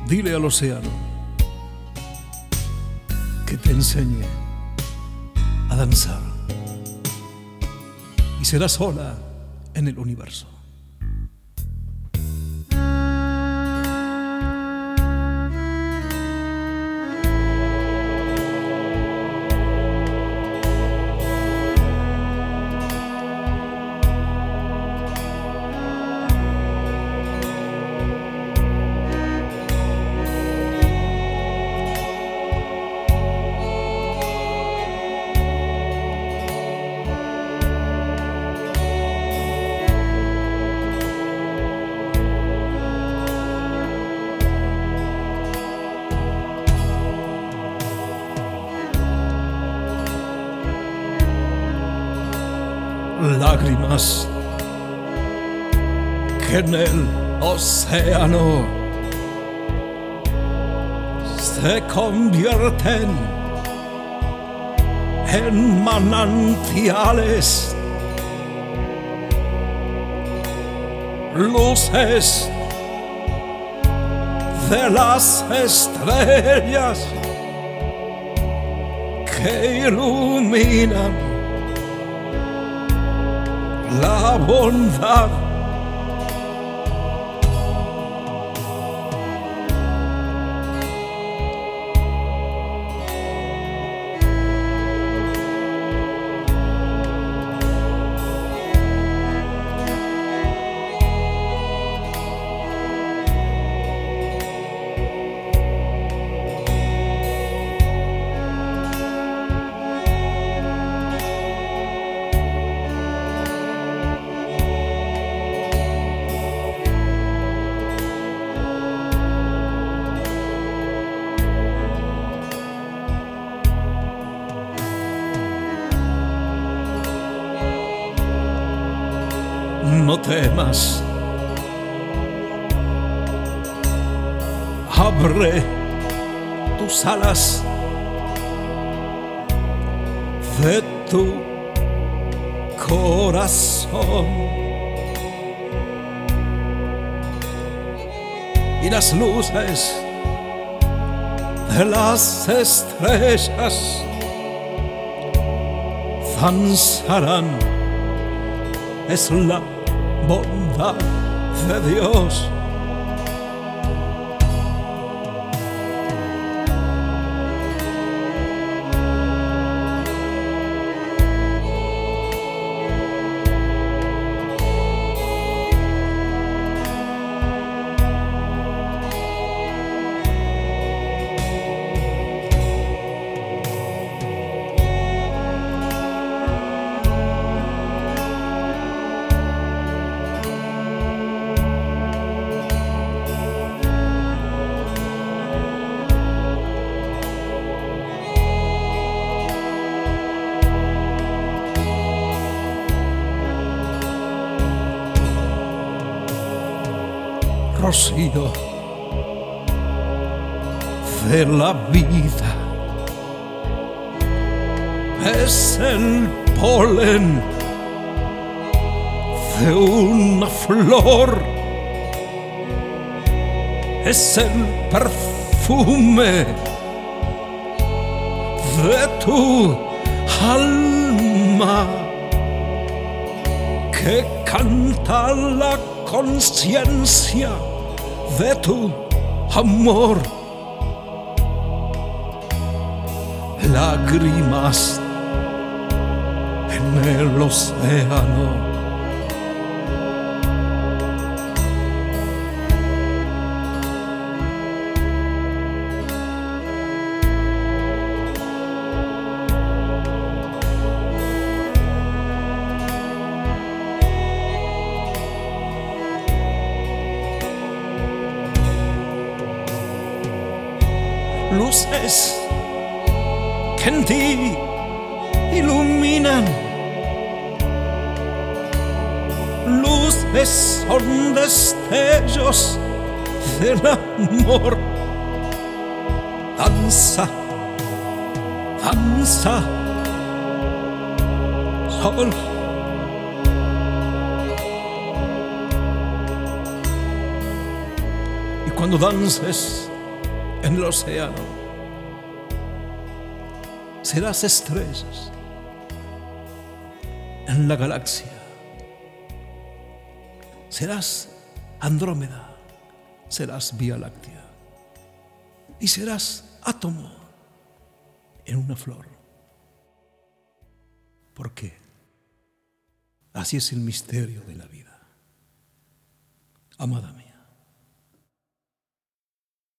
Dile al océano que te enseñe a danzar y serás sola en el universo. Lágrimas que en el océano se convierten en manantiales, luces de las estrellas que iluminan la bondad. No temas, abre tus alas de tu corazón y las luces de las estrellas danzarán. Es la bondad de Dios. Rocío de la vida es el polen de una flor, es el perfume de tu alma que canta la conciencia de tu amor. Lágrimas en el océano, luces que en ti iluminan, luces son destellos del amor. Danza, danza, sol. Y cuando dances en el océano. Serás estrellas en la galaxia. Serás Andrómeda, serás Vía Láctea y serás átomo en una flor. ¿Por qué? Así es el misterio de la vida. Amada mía.